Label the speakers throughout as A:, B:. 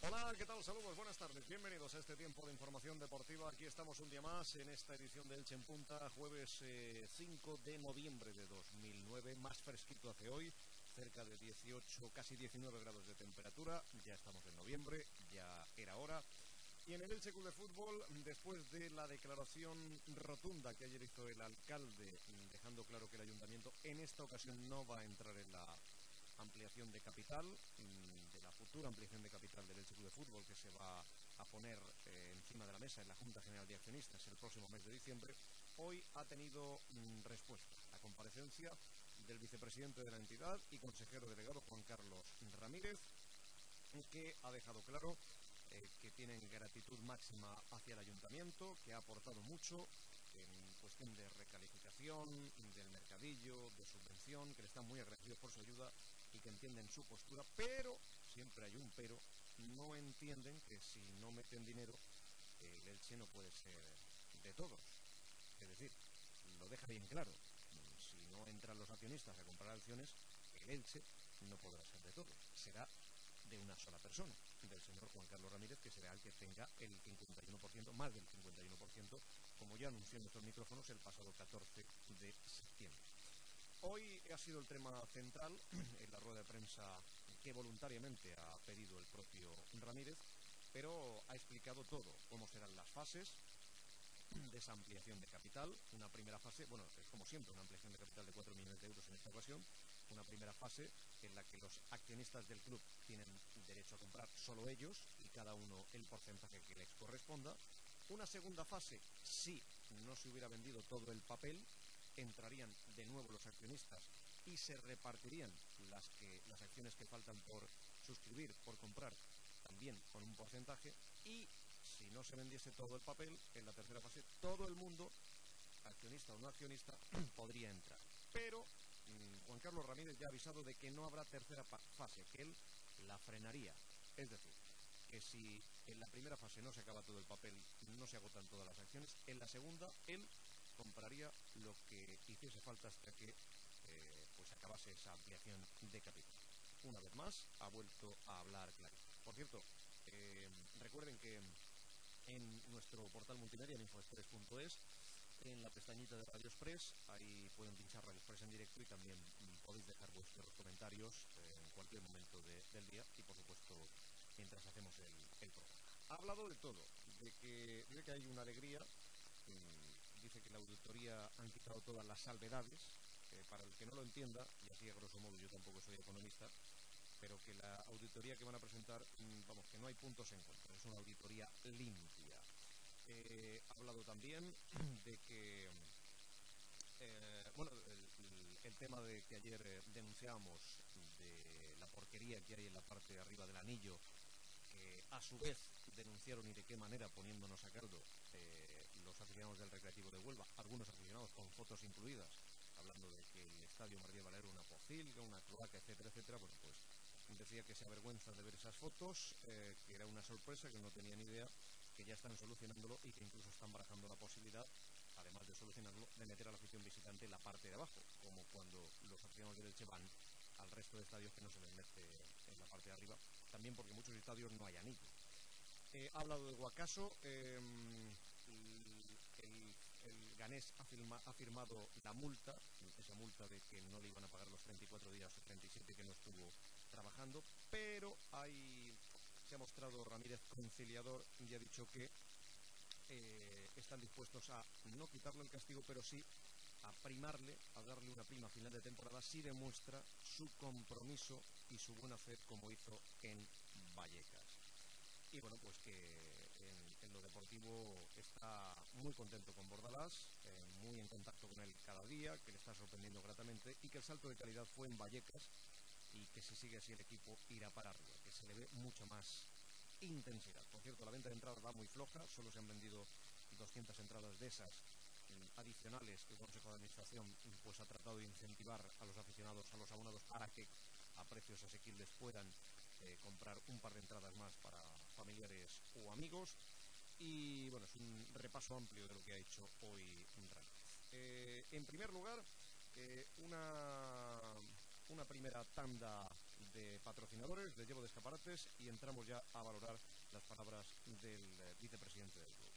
A: Hola, ¿qué tal? Saludos, buenas tardes. Bienvenidos a este tiempo de información deportiva. Aquí estamos un día más en esta edición de Elche en Punta, jueves 5 de noviembre de 2009. Más fresquito hace hoy, cerca de 18, casi 19 grados de temperatura. Ya estamos en noviembre, ya era hora. Y en el Elche Club de Fútbol, después de la declaración rotunda que ayer hizo el alcalde, dejando claro que el ayuntamiento en esta ocasión no va a entrar en la ampliación de capital, de la futura ampliación de capital del Elche Club de Fútbol, que se va a poner encima de la mesa en la Junta General de Accionistas el próximo mes de diciembre, hoy ha tenido respuesta la comparecencia del vicepresidente de la entidad y consejero delegado Juan Carlos Ramírez, que ha dejado claro que tienen gratitud máxima hacia el ayuntamiento, que ha aportado mucho en cuestión de recalificación, del mercadillo, de subvención, que le están muy agradecidos por su ayuda y que entienden su postura, pero, siempre hay un pero, no entienden que si no meten dinero, el Elche no puede ser de todos. Es decir, lo deja bien claro, si no entran los accionistas a comprar acciones, el Elche no podrá ser de todos, será de una sola persona, del señor Juan Carlos Ramírez, que será el que tenga el 51%, más del 51%, como ya anunció en nuestros micrófonos el pasado 14 de septiembre. Hoy ha sido el tema central en la rueda de prensa que voluntariamente ha pedido el propio Ramírez, pero ha explicado todo, cómo serán las fases de esa ampliación de capital. Una primera fase, bueno, es como siempre una ampliación de capital de 4 millones de euros en esta ocasión. Una primera fase en la que los accionistas del club tienen derecho a comprar solo ellos y cada uno el porcentaje que les corresponda. Una segunda fase, si no se hubiera vendido todo el papel, entrarían de nuevo los accionistas y se repartirían las acciones que faltan por suscribir, por comprar, también con un porcentaje. Y si no se vendiese todo el papel, en la tercera fase, todo el mundo, accionista o no accionista, podría entrar. Pero Juan Carlos Ramírez ya ha avisado de que no habrá tercera fase, que él la frenaría. Es decir, que si en la primera fase no se acaba todo el papel, no se agotan todas las acciones, en la segunda él compraría lo que hiciese falta hasta que pues acabase esa ampliación de capital. Una vez más, ha vuelto a hablar claro. Por cierto, recuerden que en nuestro portal multimedia, en infoexpress.es, en la pestañita de Radio Express, ahí pueden pinchar Radio Express en directo y también podéis dejar vuestros comentarios en cualquier momento del día y, por supuesto, mientras hacemos el programa. Ha hablado de todo, dice que hay una alegría, dice que la auditoría han quitado todas las salvedades, para el que no lo entienda, y así a grosso modo yo tampoco soy economista, pero que la auditoría que van a presentar, vamos, que no hay puntos en contra, es una auditoría limpia. Ha hablado también de que, bueno, el tema de que ayer denunciábamos de la porquería que hay en la parte de arriba del anillo, que a su vez denunciaron y de qué manera, poniéndonos a caldo los aficionados del Recreativo de Huelva, algunos aficionados con fotos incluidas, hablando de que el estadio María Valero era una pocilga, una cloaca, etcétera, etcétera. Bueno, pues decía que se avergüenza de ver esas fotos, que era una sorpresa, que no tenía ni idea, que ya están solucionándolo y que incluso están barajando la posibilidad, además de solucionarlo, de meter a la afición visitante en la parte de abajo, como cuando los aficionados del Elche van al resto de estadios, que no se les mete en la parte de arriba, también porque en muchos estadios no hay anillo. Ha hablado de Guacaso, el ganés ha firmado la multa, esa multa de que no le iban a pagar los 34 días o 37 que no estuvo trabajando, pero se ha mostrado Ramírez conciliador y ha dicho que están dispuestos a no quitarle el castigo, pero sí a primarle, a darle una prima a final de temporada si demuestra su compromiso y su buena fe, como hizo en Vallecas. Y bueno, pues que en lo deportivo está muy contento con Bordalás, muy en contacto con él cada día, que le está sorprendiendo gratamente y que el salto de calidad fue en Vallecas y que si sigue así el equipo irá para arriba, que se le ve mucha más intensidad. Por cierto, la venta de entradas va muy floja, solo se han vendido 200 entradas de esas adicionales que el Consejo de Administración pues ha tratado de incentivar a los aficionados, a los abonados, para que a precios asequibles puedan comprar un par de entradas más para familiares o amigos. Y bueno, es un repaso amplio de lo que ha hecho hoy Ramírez. En primer lugar, una primera tanda de patrocinadores, de llevo de escaparates, y entramos ya a valorar las palabras del vicepresidente del club.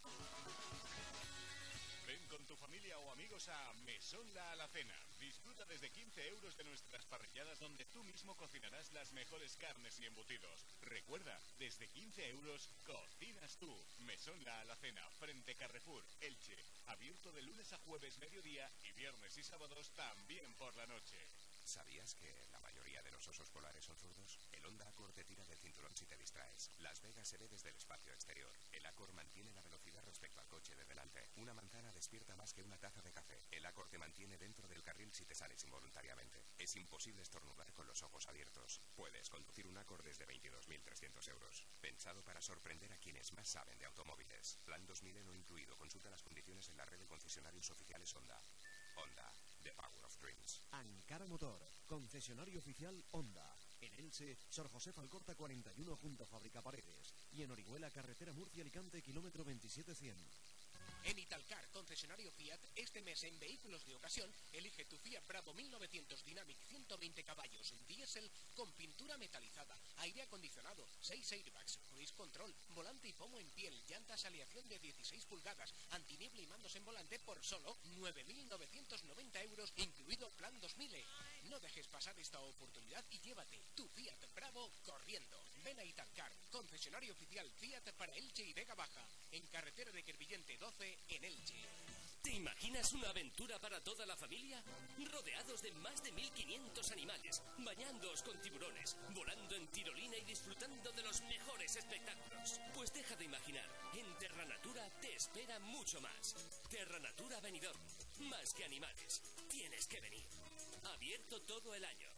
B: Ven con tu familia o amigos a Mesón La Alacena. Disfruta desde 15 euros de nuestras parrilladas, donde tú mismo cocinarás las mejores carnes y embutidos. Recuerda, desde 15 euros cocinas tú. Mesón La Alacena, frente Carrefour, Elche. Abierto de lunes a jueves mediodía y viernes y sábados también por la noche.
C: ¿Sabías que la mayoría de los osos polares son zurdos? El Honda Accord te tira del cinturón si te distraes. Las Vegas se ve desde el espacio exterior. El Accord mantiene la velocidad respecto al coche de delante. Una manzana despierta más que una taza de café. El Accord te mantiene dentro del carril si te sales involuntariamente. Es imposible estornudar con los ojos abiertos. Puedes conducir un Accord desde 22.300 euros. Pensado para sorprender a quienes más saben de automóviles. Plan 2000 no incluido. Consulta las condiciones en la red de concesionarios oficiales Honda. Honda, the power of dreams.
A: Ankara Motor, concesionario oficial Honda. En Elche, Sor José Alcorta 41 junto a Fábrica Paredes. Y en Orihuela, carretera Murcia-Alicante, kilómetro 27100.
D: En Italcar, concesionario Fiat, este mes en vehículos de ocasión, elige tu Fiat Bravo 1900 Dynamic 120 caballos, diésel con pintura metalizada, aire acondicionado, 6 airbags, cruise control, volante y pomo en piel, llantas aleación de 16 pulgadas, antiniebla y mandos en volante por solo 9.990 euros, incluido plan 2000. No dejes pasar esta oportunidad y llévate tu Fiat Bravo corriendo. Ven a Italcar, concesionario oficial Fiat para Elche y Vega Baja, en carretera de Quervillente 12 en Elche.
E: ¿Te imaginas una aventura para toda la familia? Rodeados de más de 1.500 animales, bañándoos con tiburones, volando en tirolina y disfrutando de los mejores espectáculos. Pues deja de imaginar, en Terra Natura te espera mucho más. Terra Natura Benidorm, más que animales, tienes que venir. Abierto todo el año.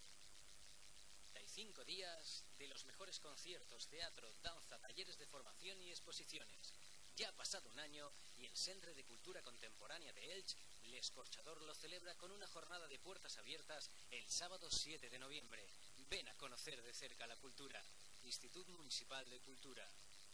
F: 35 días de los mejores conciertos, teatro, danza, talleres de formación y exposiciones. Ya ha pasado un año y el Centre de Cultura Contemporánea de Elche, L'Escorchador, lo celebra con una jornada de puertas abiertas el sábado 7 de noviembre. Ven a conocer de cerca la cultura. Instituto Municipal de Cultura.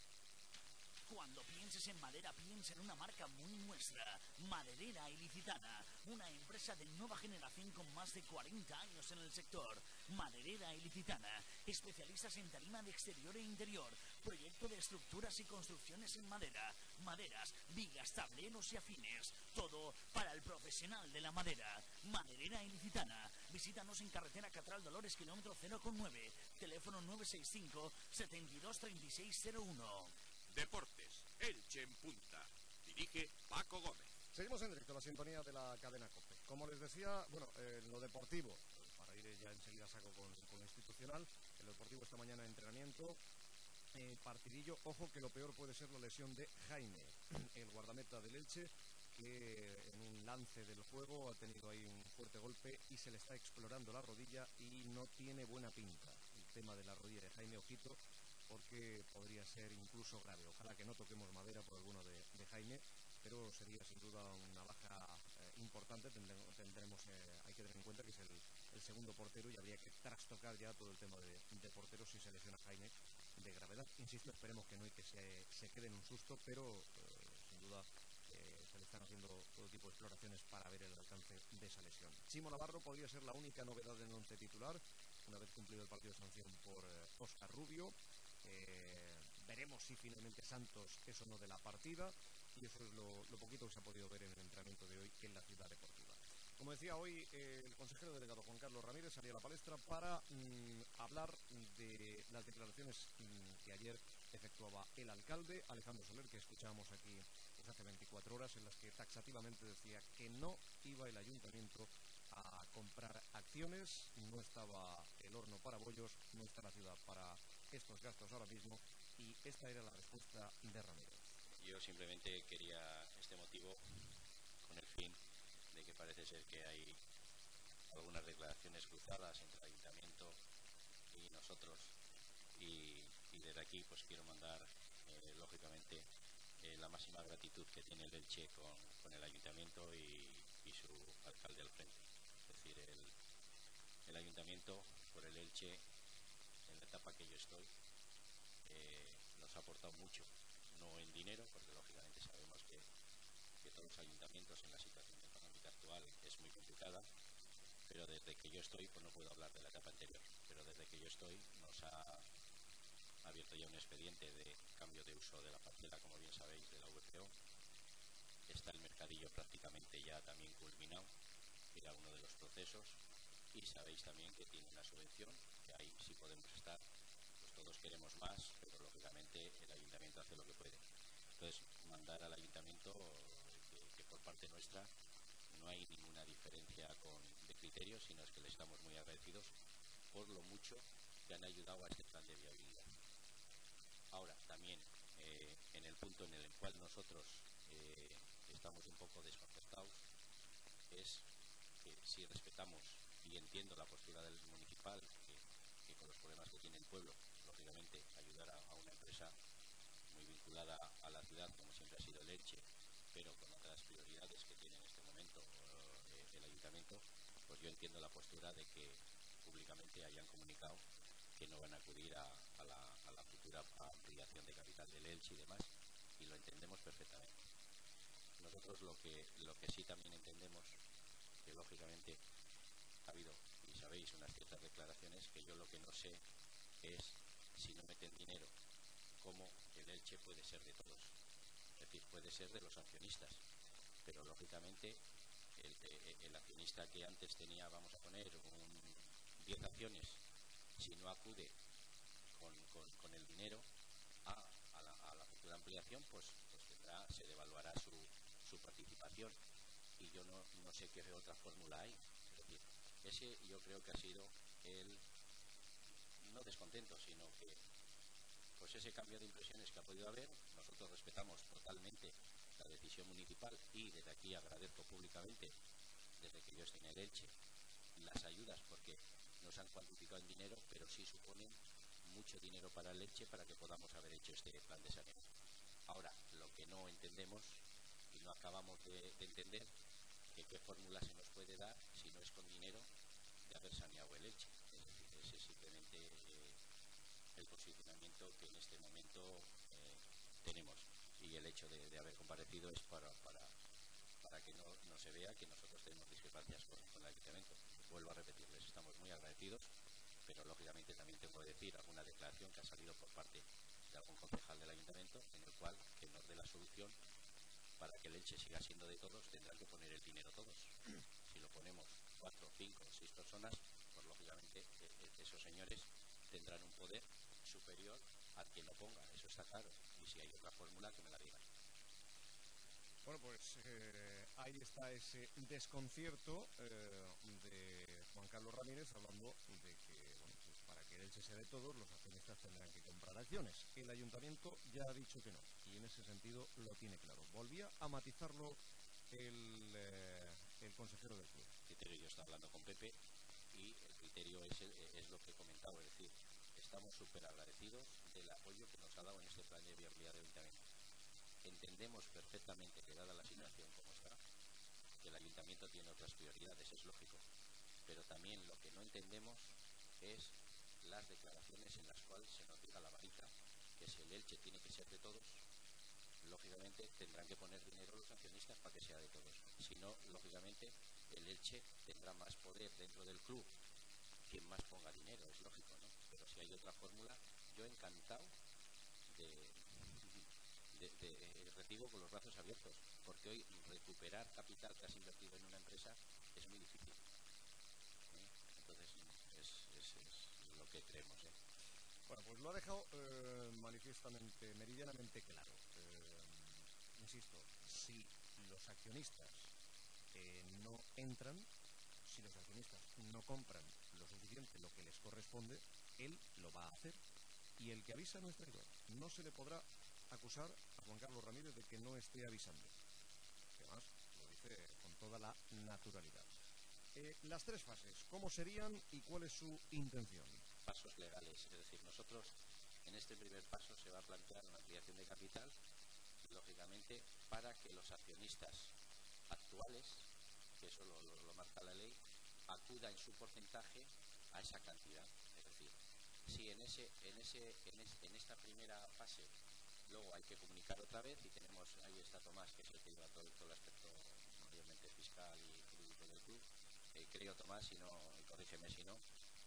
G: Cuando pienses en madera, piensa en una marca muy nuestra, Maderera Ilicitana, una empresa de nueva generación con más de 40 años en el sector. Maderera Ilicitana, especialistas en tarima de exterior e interior, proyecto de estructuras y construcciones en madera, maderas, vigas, tableros y afines, todo para el profesional de la madera. Maderera Ilicitana, visítanos en carretera Catral Dolores, kilómetro 0,9, teléfono 965 72 3601.
H: Deportes, Elche en punta. Dirige Paco Gómez.
A: Seguimos en directo, la sintonía de la cadena COPE. Como les decía, bueno, en lo deportivo, para ir ya enseguida saco con lo institucional, en lo deportivo esta mañana entrenamiento, partidillo, ojo que lo peor puede ser la lesión de Jaime, el guardameta del Elche, que en un lance del juego ha tenido ahí un fuerte golpe y se le está explorando la rodilla y no tiene buena pinta. El tema de la rodilla de Jaime, ojito, porque podría ser incluso grave. Ojalá que no toquemos madera por alguno de Jaime, pero sería sin duda una baja importante. Tendremos, hay que tener en cuenta que es el segundo portero y habría que trastocar ya todo el tema de porteros si se lesiona Jaime de gravedad. Insisto, esperemos que no y que se quede en un susto, pero sin duda se le están haciendo todo tipo de exploraciones para ver el alcance de esa lesión. Chimo Navarro podría ser la única novedad en el once titular, una vez cumplido el partido de sanción por Óscar Rubio. Veremos si finalmente Santos es o no de la partida, y eso es lo poquito que se ha podido ver en el entrenamiento de hoy en la Ciudad Deportiva. Como decía hoy, el consejero delegado Juan Carlos Ramírez salía a la palestra para hablar de las declaraciones que ayer efectuaba el alcalde Alejandro Soler, que escuchábamos aquí pues, hace 24 horas, en las que taxativamente decía que no iba el ayuntamiento a comprar acciones, no estaba el horno para bollos, no está la ciudad para estos gastos ahora mismo, y esta era la respuesta de Ramírez.
I: Yo simplemente quería este motivo con el fin de que parece ser que hay algunas declaraciones cruzadas entre el ayuntamiento y nosotros, y desde aquí pues quiero mandar lógicamente la máxima gratitud que tiene el Elche con el ayuntamiento y su alcalde al frente. Es decir, el ayuntamiento por el Elche en la etapa que yo estoy nos ha aportado mucho, no en dinero, porque lógicamente sabemos que todos los ayuntamientos en la situación económica actual es muy complicada, pero desde que yo estoy pues no puedo hablar de la etapa anterior, pero desde que yo estoy nos ha abierto ya un expediente de cambio de uso de la parcela, como bien sabéis, de la VPO. Está el mercadillo prácticamente ya también culminado, que era uno de los procesos, y sabéis también que tiene una subvención, que ahí sí podemos estar, pues todos queremos más, pero lógicamente el ayuntamiento hace lo que puede. Entonces, mandar al ayuntamiento que por parte nuestra no hay ninguna diferencia de criterios, sino es que le estamos muy agradecidos por lo mucho que han ayudado a este plan de viabilidad. Ahora, también en el punto en el cual nosotros estamos un poco desconcertados es que si respetamos y entiendo la postura del municipal, que con los problemas que tiene el pueblo, lógicamente ayudar a una empresa muy vinculada a la ciudad, como siempre ha sido el Elche, pero con otras prioridades que tiene en este momento el ayuntamiento, pues yo entiendo la postura de que públicamente hayan comunicado que no van a acudir a la futura ampliación de capital del Elche y demás, y lo entendemos perfectamente. Nosotros lo que sí también entendemos, que lógicamente ha habido, y sabéis, unas ciertas declaraciones que yo lo que no sé es, si no meten dinero, cómo el Elche puede ser de todos. Es decir, puede ser de los accionistas, pero lógicamente el accionista que antes tenía, vamos a poner, 10 acciones, si no acude con el dinero a la futura ampliación, pues se devaluará su participación, y yo no sé qué otra fórmula hay. Es decir, ese yo creo que ha sido el no descontento, sino que pues ese cambio de impresiones que ha podido haber. Nosotros respetamos totalmente la decisión municipal y desde aquí agradezco públicamente, desde que yo estoy en el Elche, las ayudas, porque no se han cuantificado en dinero, pero sí suponen mucho dinero para el Elche para que podamos haber hecho este plan de saneamiento. Ahora, lo que no entendemos y no acabamos de entender, que qué fórmula se nos puede dar si no es con dinero de haber saneado el Elche. Es decir, ese es simplemente el posicionamiento que en este momento tenemos, y el hecho de haber comparecido es para que no se vea que nosotros tenemos discrepancias con el ayuntamiento. Vuelvo a repetirles, estamos muy agradecidos, pero lógicamente también tengo que decir alguna declaración que ha salido por parte de algún concejal del ayuntamiento, en el cual que nos dé la solución para que el Elche siga siendo de todos. Tendrán que poner el dinero todos. Si lo ponemos 4, 5, 6 personas, pues lógicamente esos señores tendrán un poder superior al que lo ponga, eso está claro, y si hay otra fórmula que me la digan.
A: Bueno, pues ahí está ese desconcierto de Juan Carlos Ramírez, hablando de que, bueno, pues para que el Elche sea de todos, los accionistas tendrán que comprar acciones. El ayuntamiento ya ha dicho que no, y en ese sentido lo tiene claro. Volvía a matizarlo el consejero del club.
I: El criterio, yo estaba hablando con Pepe, y el criterio es lo que he comentado, es decir, estamos súper agradecidos del apoyo que nos ha dado en este plan de viabilidad del ayuntamiento. Entendemos perfectamente que, dada la situación como está, que el ayuntamiento tiene otras prioridades, es lógico, pero también lo que no entendemos es las declaraciones en las cuales se nos diga la varita que si el Elche tiene que ser de todos, lógicamente tendrán que poner dinero los accionistas para que sea de todos. Si no, lógicamente el Elche tendrá más poder dentro del club. Quien más ponga dinero, es lógico, ¿no? Pero si hay otra fórmula, yo encantado recibo con los brazos abiertos, porque hoy recuperar capital que has invertido en una empresa es muy difícil, ¿eh? Entonces es lo que creemos, ¿eh?
A: Bueno, pues lo ha dejado manifiestamente, meridianamente claro. Insisto, si los accionistas no entran, si los accionistas no compran lo suficiente, lo que les corresponde, él lo va a hacer. Y el que avisa no es traidor. No se le podrá acusar a Juan Carlos Ramírez de que no esté avisando. Además, lo dice con toda la naturalidad. Las 3 fases, ¿cómo serían y cuál es su intención?
I: Pasos legales, es decir, nosotros en este primer paso se va a plantear una ampliación de capital, lógicamente, para que los accionistas actuales, que eso lo marca la ley, acuda en su porcentaje a esa cantidad. Es decir, si en esta primera fase luego hay que comunicar otra vez, y tenemos, ahí está Tomás, que es el que lleva todo el aspecto mayormente fiscal y jurídico del club, creo, Tomás, y corrígeme si no,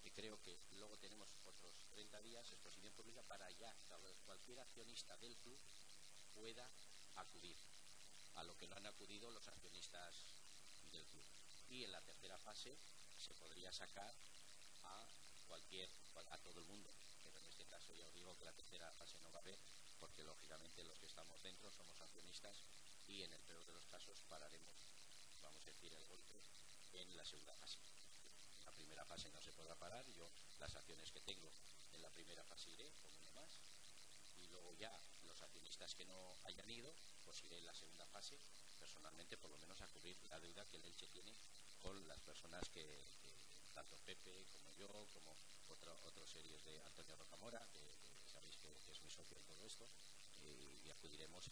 I: Y creo que luego tenemos otros 30 días exposición pública para ya cualquier accionista del club pueda acudir a lo que no han acudido los accionistas del club. Y en la tercera fase se podría sacar a todo el mundo, pero en este caso ya os digo que la tercera fase no va a haber, porque lógicamente los que estamos dentro somos accionistas y en el peor de los casos pararemos, vamos a decir, el golpe en la segunda fase. En la primera fase no se podrá parar, yo las acciones que tengo en la primera fase iré con uno más, y luego ya los accionistas que no hayan ido, pues iré en la segunda fase personalmente, por lo menos a cubrir la deuda que el Elche tiene con las personas que tanto Pepe como yo, como otras series de Antonio Rocamora, que sabéis que es mi socio en todo esto, y acudiremos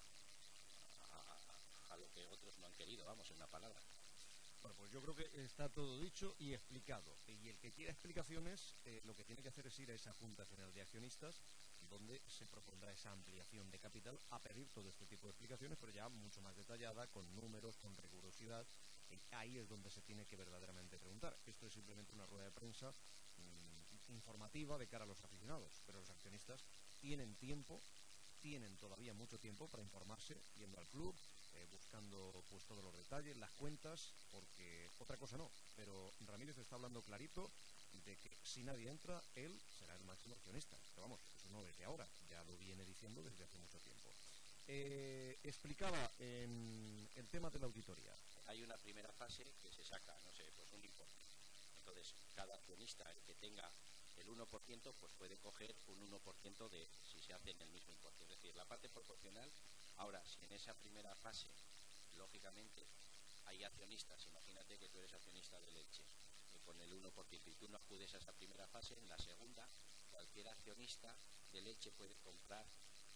I: a lo que otros no han querido, vamos, en una palabra.
A: Bueno, pues yo creo que está todo dicho y explicado. Y el que quiera explicaciones, lo que tiene que hacer es ir a esa Junta General de Accionistas, donde se propondrá esa ampliación de capital, a pedir todo este tipo de explicaciones, pero ya mucho más detallada, con números, con rigurosidad. Ahí es donde se tiene que verdaderamente preguntar. Esto es simplemente una rueda de prensa informativa de cara a los aficionados, pero los accionistas tienen todavía mucho tiempo para informarse, yendo al club, buscando pues todos los detalles, las cuentas, porque otra cosa no, pero Ramírez está hablando clarito de que si nadie entra, él será el máximo accionista. Pero vamos, eso no desde ahora, ya lo viene diciendo desde hace mucho tiempo. Explicaba en el tema de la auditoría.
I: Hay una primera fase que se saca, no sé, pues un importe. Entonces, cada accionista, el que tenga el 1%, pues puede coger un 1% de si se hace en el mismo importe. Es decir, la parte proporcional. Ahora, si en esa primera fase, lógicamente, hay accionistas, imagínate que tú eres accionista de Elche, con el 1%, y tú no acudes a esa primera fase, en la segunda, cualquier accionista de Elche puede comprar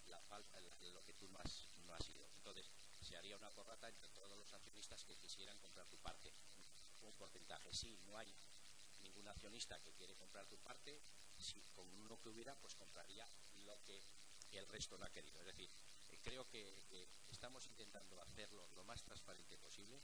I: lo que tú no has ido. Entonces, se haría una prorrata entre todos los accionistas que quisieran comprar tu parte. Un porcentaje, sí, no hay ningún accionista que quiere comprar tu parte, si con uno que hubiera, pues compraría lo que el resto no ha querido. Es decir, creo que estamos intentando hacerlo lo más transparente posible.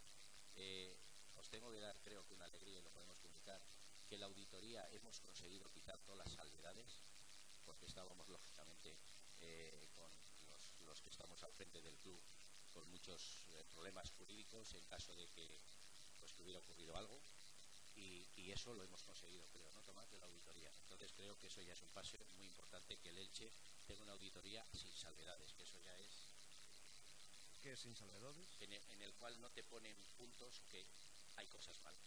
I: Os tengo que dar, creo que una alegría, y lo podemos comunicar, que la auditoría hemos conseguido quitar todas las salvedades, porque estábamos lógicamente con los que estamos al frente del club con muchos problemas jurídicos en caso de que hubiera ocurrido algo, y eso lo hemos conseguido, creo, ¿no, Tomás?, de la auditoría. Entonces creo que eso ya es un paso muy importante, que el Elche tenga una auditoría sin salvedades, que eso ya es...
A: ¿Qué es sin salvedades?
I: En el cual no te ponen puntos que hay cosas mal.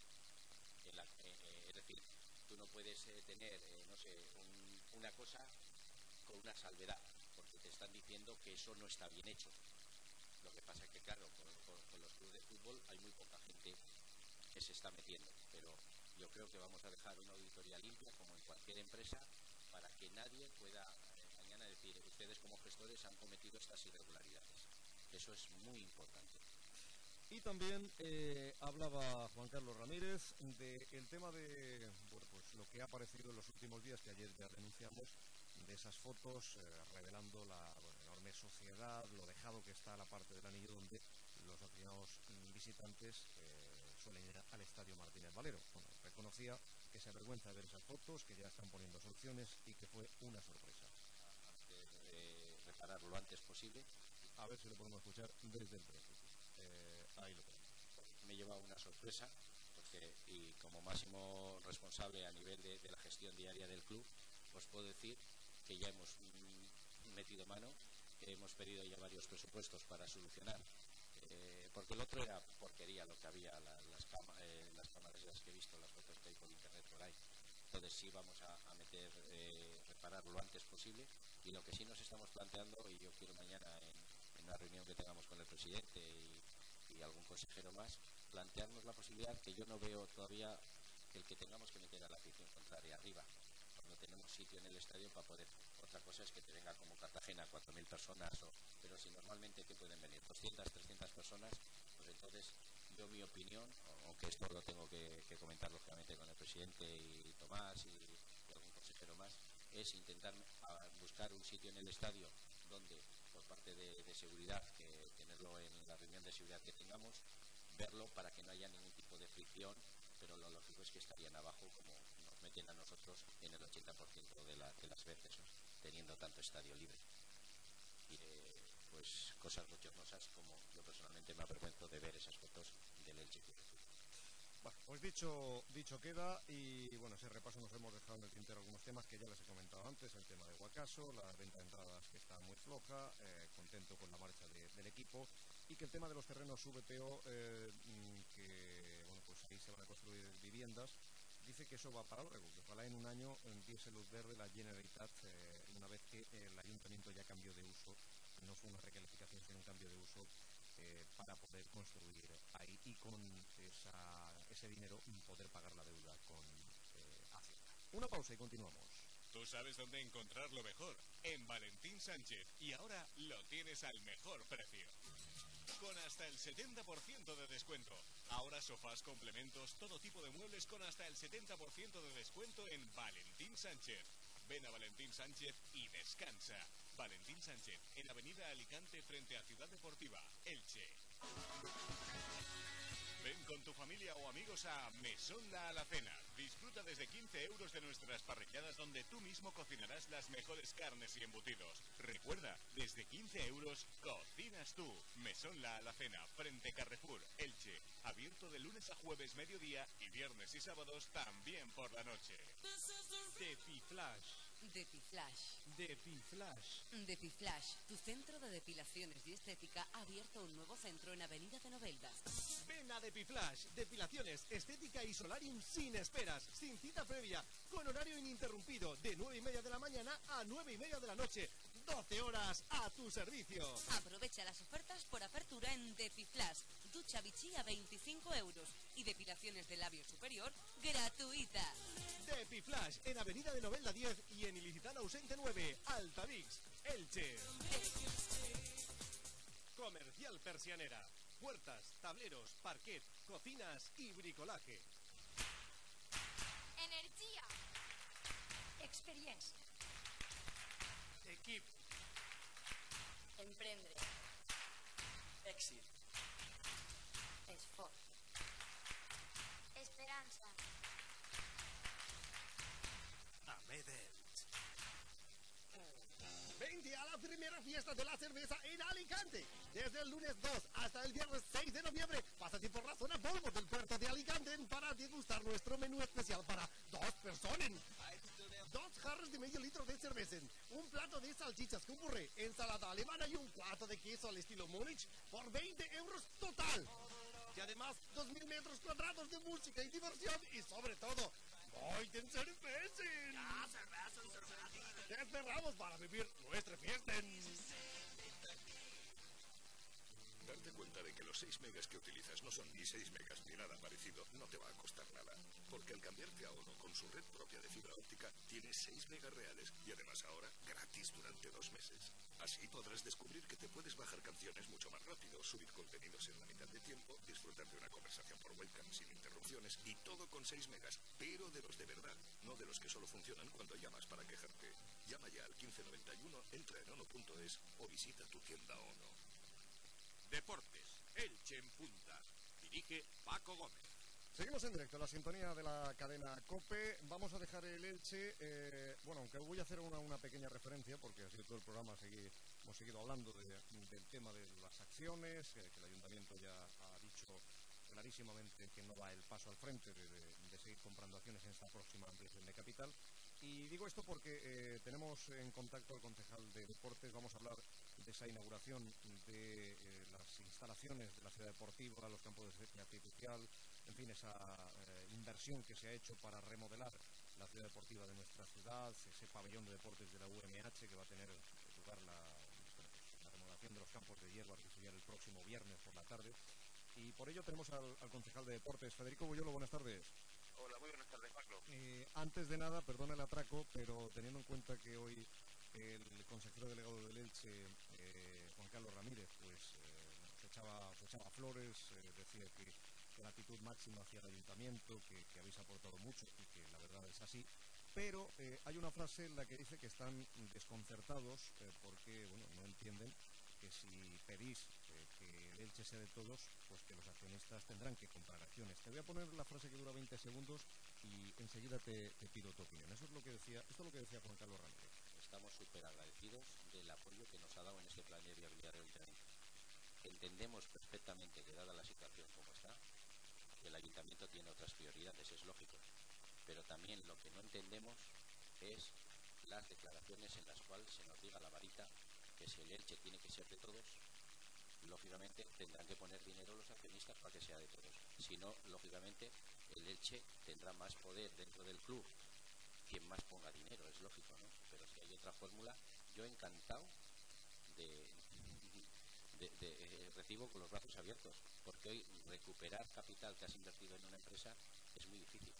I: Es decir, tú no puedes tener, no sé, una cosa con una salvedad, porque te están diciendo que eso no está bien hecho. Lo que pasa es que, claro, con los clubes de fútbol hay muy poca gente que se está metiendo, pero yo creo que vamos a dejar una auditoría limpia, como en cualquier empresa, para que nadie pueda mañana decir, ustedes como gestores han cometido estas irregularidades. Eso es muy importante.
A: Y también hablaba Juan Carlos Ramírez del tema de, bueno, pues lo que ha aparecido en los últimos días, que ayer ya denunciamos, de esas fotos revelando la enorme suciedad, lo dejado que está la parte del anillo donde los aficionados visitantes suelen ir al Estadio Martínez Valero. Bueno, reconocía que se avergüenza de ver esas fotos, que ya están poniendo soluciones y que fue una sorpresa.
I: Reparar lo antes posible.
A: A ver si lo podemos escuchar desde el principio. Ahí lo tenemos.
I: Me lleva una sorpresa, y como máximo responsable a nivel de la gestión diaria del club, os puedo decir que ya hemos metido mano, que hemos pedido ya varios presupuestos para solucionar, porque el otro era porquería lo que había, las cámaras las que he visto, las fotos que hay por internet por ahí. Entonces sí vamos a meter, reparar lo antes posible, y lo que sí nos estamos planteando, y yo quiero mañana en una reunión que tengamos con el presidente y algún consejero más, plantearnos la posibilidad, que yo no veo todavía el que tengamos que meter a la afición contraria arriba, cuando tenemos sitio en el estadio para poder. Otra cosa es que te venga como Cartagena 4.000 personas, pero si normalmente que pueden venir 200, 300 personas, pues entonces yo mi opinión, aunque esto lo tengo que comentar lógicamente con el presidente y Tomás y algún consejero más, es intentar buscar un sitio en el estadio donde, por parte de seguridad, que tenerlo en la reunión de seguridad que tengamos, verlo para que no haya ningún tipo de fricción, pero lo lógico es que estarían abajo como metiendo a nosotros en el 80% de las veces, ¿no? Teniendo tanto estadio libre. Y pues cosas bochornosas, como yo personalmente me avergüenzo de ver esas fotos del Elche.
A: Bueno, pues dicho queda, y bueno, ese repaso nos hemos dejado en el tintero algunos temas que ya les he comentado antes, el tema de Guacaso, la venta de entradas que está muy floja, contento con la marcha del equipo, y que el tema de los terrenos VPO, que bueno, pues ahí se van a construir viviendas, dice que eso va para largo, que ojalá en un año diese luz verde la Generalitat, una vez que el ayuntamiento ya cambió de uso, no fue una recalificación sino un cambio de uso, para poder construir ahí y con ese dinero poder pagar la deuda con Hacienda. Una pausa y continuamos.
B: Tú sabes dónde encontrar lo mejor, en Valentín Sánchez, y ahora lo tienes al mejor precio. Con hasta el 70% de descuento. Ahora sofás, complementos, todo tipo de muebles con hasta el 70% de descuento en Valentín Sánchez. Ven a Valentín Sánchez y descansa. Valentín Sánchez, en Avenida Alicante frente a Ciudad Deportiva, Elche. Ven con tu familia o amigos a Mesón La Alacena. Disfruta desde 15 euros de nuestras parrilladas donde tú mismo cocinarás las mejores carnes y embutidos. Recuerda, desde 15 euros cocinas tú. Mesón La Alacena, frente Carrefour, Elche. Abierto de lunes a jueves mediodía y viernes y sábados también por la noche.
J: Depiflash.
K: Depiflash.
J: Depiflash.
K: Depiflash, tu centro de depilaciones y estética, ha abierto un nuevo centro en Avenida de Novelda.
J: Ven a Depiflash, depilaciones, estética y solarium sin esperas, sin cita previa, con horario ininterrumpido, de 9:30 de la mañana a 9:30 de la noche, 12 horas a tu servicio.
K: Aprovecha las ofertas por apertura en Depiflash. Ducha Vichy a 25 euros y depilaciones del labio superior gratuita.
J: Depiflash, en Avenida de Novelda 10 y en Ilicitana Ausente 9, Altavix, Elche. Comercial Persianera. Puertas, tableros, parquet, cocinas y bricolaje.
L: Energía. Experiencia.
J: Equip.
L: Emprendre.
J: Èxit.
L: Esforç. Esperanza.
J: Amedelt. Vente a la primera fiesta de la cerveza en Alicante. Desde el lunes 2 hasta el viernes 6 de noviembre, pásate por la zona Volvo del puerto de Alicante para degustar nuestro menú especial para 2 personas. 2 jarros de medio litro de cerveza, un plato de salchichas con puré, ensalada alemana y un plato de queso al estilo Múnich por 20 euros total. Y además 2.000 metros cuadrados de música y diversión y sobre todo, ¡Boiten cerveza! ¡Ya, cerveza! Te esperamos para vivir nuestra fiesta en...
M: Darte cuenta de que los 6 megas que utilizas no son ni 6 megas ni nada parecido no te va a costar nada. Porque al cambiarte a ONO con su red propia de fibra óptica, tienes 6 megas reales y además ahora gratis durante 2 meses. Así podrás descubrir que te puedes bajar canciones mucho más rápido, subir contenidos en la mitad de tiempo, disfrutar de una conversación por webcam sin interrupciones y todo con 6 megas, pero de los de verdad, no de los que solo funcionan cuando llamas para quejarte. Llama ya al 1591, entra en ono.es o visita tu tienda ONO.
H: Deportes, Elche en punta. Dirige Paco Gómez.
A: Seguimos en directo, la sintonía de la cadena COPE. Vamos a dejar el Elche, bueno, aunque voy a hacer una pequeña referencia, porque así todo el programa hemos seguido hablando del tema de las acciones, que el Ayuntamiento ya ha dicho clarísimamente que no va el paso al frente de seguir comprando acciones en esta próxima ampliación de capital. Y digo esto porque tenemos en contacto al concejal de Deportes. Vamos a hablar de esa inauguración de las instalaciones de la ciudad deportiva, los campos de césped artificial, en fin, esa inversión que se ha hecho para remodelar la ciudad deportiva de nuestra ciudad, ese pabellón de deportes de la UMH que va a tener lugar la remodelación de los campos de hierba artificial el próximo viernes por la tarde. Y por ello tenemos al concejal de Deportes, Federico Buyolo. Buenas tardes.
N: Hola, muy buenas tardes, Pablo.
A: Antes de nada, perdona el atraco, pero teniendo en cuenta que hoy el consejero delegado del Elche, Juan Carlos Ramírez, pues se echaba flores, decía que gratitud máxima hacia el ayuntamiento, que habéis aportado mucho y que la verdad es así, pero hay una frase en la que dice que están desconcertados porque, bueno, no entienden que si pedís que el Elche sea de todos, pues que los accionistas tendrán que comprar acciones. Te voy a poner la frase que dura 20 segundos y enseguida te pido tu opinión. Esto es lo que decía Juan Carlos Ramírez.
I: Estamos súper agradecidos del apoyo que nos ha dado en este plan de viabilidad del ayuntamiento. Entendemos perfectamente que, dada la situación como está, el ayuntamiento tiene otras prioridades, es lógico, pero también lo que no entendemos es las declaraciones en las cuales se nos diga la varita que si el Elche tiene que ser de todos, lógicamente tendrán que poner dinero los accionistas para que sea de todos. Si no, lógicamente el Elche tendrá más poder dentro del club. Quien más ponga dinero, es lógico, ¿no? Pero si hay otra fórmula, yo encantado recibo con los brazos abiertos, porque hoy recuperar capital que has invertido en una empresa es muy difícil.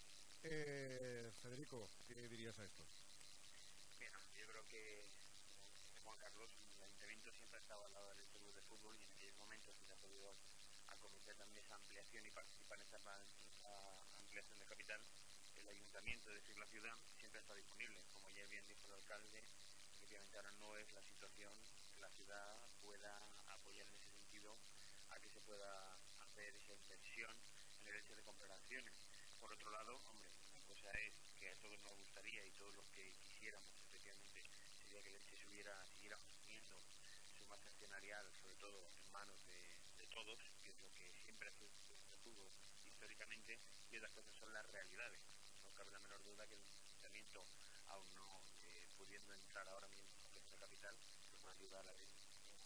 A: Federico, ¿qué dirías a esto?
N: Bien, yo creo que, como Juan Carlos, el ayuntamiento siempre ha estado al lado del club de fútbol y en aquellos momentos que se ha podido acometer también esa ampliación y participar en esa ampliación de capital, el ayuntamiento, es decir, la ciudad, siempre está disponible. Como ya bien dijo el alcalde, efectivamente ahora no es la situación que la ciudad pueda apoyar en ese sentido a que se pueda hacer esa inversión en el hecho de comprar acciones. Por otro lado, hombre, una cosa es que a todos nos gustaría y todos los que quisiéramos, efectivamente, sería que el Elche siguiera teniendo su masa accionarial, sobre todo en manos de todos, que es lo que siempre hace el fútbol históricamente, y otras cosas son las realidades. No cabe la menor duda que el ayuntamiento, aún no pudiendo entrar ahora mismo en la capital, pues va a ayudar a que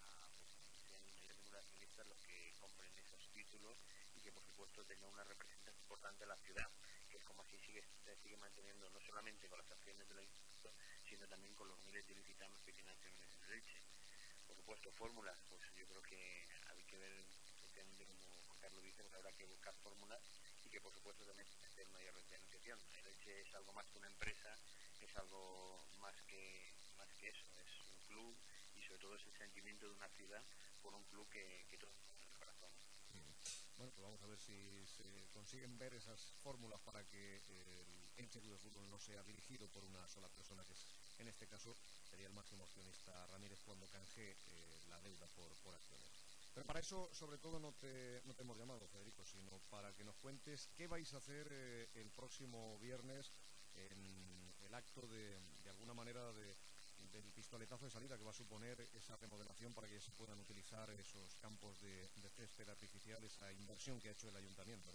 N: sean el mayor número de accionistas los que compren esos títulos y que por supuesto tenga una representación importante en la ciudad, que es como así se sigue manteniendo, no solamente con las acciones del ayuntamiento, sino también con los miles de ilicitanos que tienen acciones en el Elche. Por supuesto, fórmulas, pues yo creo que hay que ver, efectivamente, como Juan Carlos dice, pues habrá que buscar fórmulas y que por supuesto también hacer mayor financiación. El Elche es algo más que una empresa, es algo más que eso, es un club y sobre todo es el sentimiento de una ciudad por un club que todos tienen en el corazón.
A: Bueno, pues vamos a ver si se consiguen ver esas fórmulas para que el Elche Club de Fútbol no sea dirigido por una sola persona, que es, en este caso sería el máximo accionista Ramírez cuando canje la deuda por acciones. Pero para eso, sobre todo, no te hemos llamado, Federico, sino para que nos cuentes qué vais a hacer el próximo viernes en el acto de alguna manera del pistoletazo de salida que va a suponer esa remodelación para que se puedan utilizar esos campos de césped artificial, esa inversión que ha hecho el ayuntamiento, ¿no?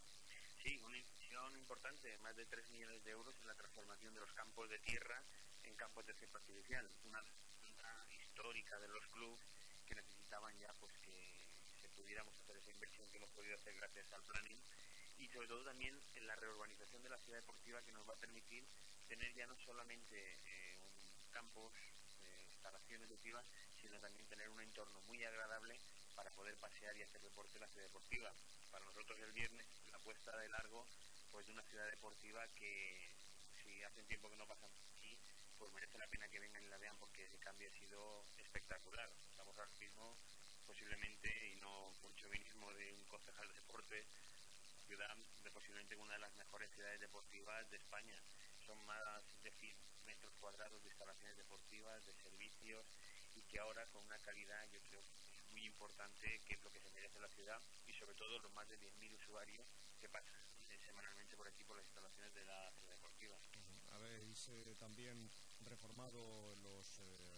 N: Sí, una inversión importante, más de 3 millones de euros en la transformación de los campos de tierra en campos de césped artificial, una histórica de los clubes que necesitaban ya pues que se pudiéramos hacer esa inversión que hemos podido hacer gracias al planning, y sobre todo también en la reurbanización de la ciudad deportiva, que nos va a permitir tener ya no solamente campos, instalaciones deportivas, sino también tener un entorno muy agradable para poder pasear y hacer deporte en la ciudad deportiva. Para nosotros el viernes la puesta de largo pues de una ciudad deportiva que, si hace un tiempo que no pasan por aquí, pues merece la pena que vengan y la vean, porque el cambio ha sido espectacular. Estamos ahora mismo posiblemente, y no por chauvinismo de un concejal de deporte, ciudad de posiblemente una de las mejores ciudades deportivas de España. Son más de 100 metros cuadrados de instalaciones deportivas, de servicios, y que ahora con una calidad, yo creo, muy importante, que es lo que se merece la ciudad, y sobre todo los más de 10.000 usuarios que pasan semanalmente por aquí por las instalaciones de la ciudad deportiva.
A: Habéis también reformado los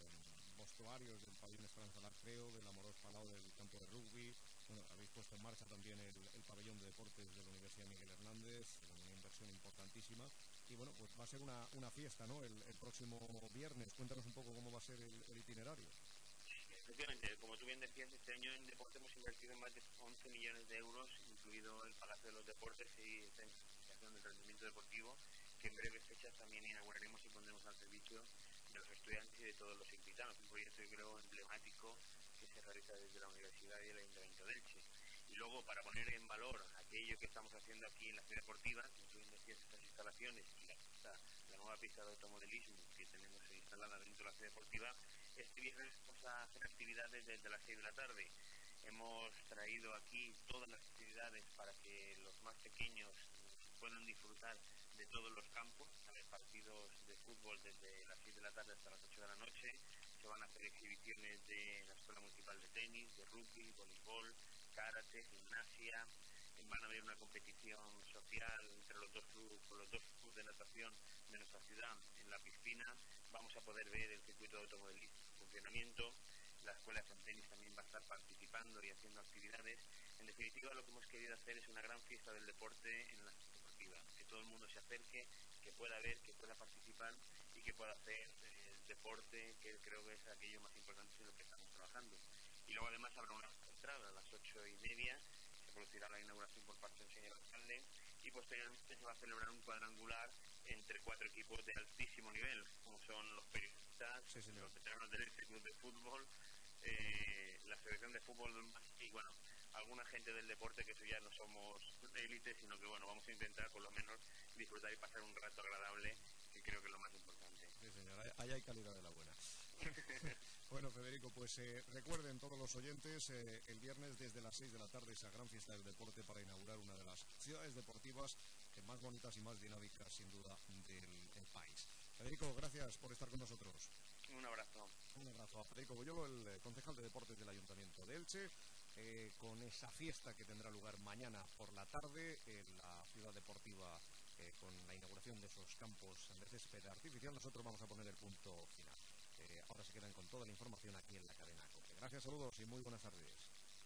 A: vestuarios del pabellón Esperanza Creo, del Amorós Palau del campo de rugby. Bueno, habéis puesto en marcha también el pabellón de deportes de la Universidad Miguel Hernández, una inversión importantísima. Y bueno, pues va a ser una fiesta, ¿no? El próximo viernes. Cuéntanos un poco cómo va a ser el itinerario.
N: Efectivamente, como tú bien decías, este año en deporte hemos invertido más de 11 millones de euros, incluido el Palacio de los Deportes y esta investigación del rendimiento deportivo, que en breves fechas también inauguraremos y pondremos al servicio de los estudiantes y de todos los invitados. Un proyecto, yo creo, emblemático que se realiza desde la Universidad y el Ayuntamiento de Elche. Y luego, para poner en valor aquello que estamos haciendo aquí en la ciudad deportiva, como tú bien decías, estas instalaciones y la nueva pista de automodelismo que tenemos instalada dentro de la ciudad deportiva, este viernes vamos a hacer actividades desde las 6 de la tarde. Hemos traído aquí todas las actividades para que los más pequeños puedan disfrutar de todos los campos. A ver, partidos de fútbol desde las 6 de la tarde hasta las 8 de la noche. Se van a hacer exhibiciones de la Escuela Municipal de Tenis, de rugby, voleibol, karate, gimnasia, van a haber una competición social entre los dos clubes de natación de nuestra ciudad en la piscina. Vamos a poder ver el circuito de automovilismo en funcionamiento. La escuela de frontenis también va a estar participando y haciendo actividades. En definitiva, lo que hemos querido hacer es una gran fiesta del deporte en la ciudad deportiva, que todo el mundo se acerque, que pueda ver, que pueda participar y que pueda hacer deporte, que creo que es aquello más importante en lo que estamos trabajando. Y luego además habrá una entrada a las 8:30, se producirá la inauguración por parte del señor alcalde y posteriormente se va a celebrar un cuadrangular entre 4 equipos de altísimo nivel, como son los periodistas, los veteranos del Club de Fútbol, la selección de fútbol y bueno, alguna gente del deporte, que eso ya no somos élite, sino que bueno, vamos a intentar por lo menos disfrutar y pasar un rato agradable, que creo que es lo más importante.
A: Sí, señor, ahí hay calidad de la buena. Bueno, Federico, pues recuerden todos los oyentes, el viernes desde las 6 de la tarde esa gran fiesta del deporte para inaugurar una de las ciudades deportivas más bonitas y más dinámicas, sin duda, del país. Federico, gracias por estar con nosotros.
N: Un abrazo.
A: Un abrazo a Federico Boyolo, el concejal de deportes del Ayuntamiento de Elche, con esa fiesta que tendrá lugar mañana por la tarde en la ciudad deportiva, con la inauguración de esos campos de césped artificial. Nosotros vamos a poner el punto final. Ahora se quedan con toda la información aquí en la cadena COPE. Gracias, saludos y muy buenas tardes.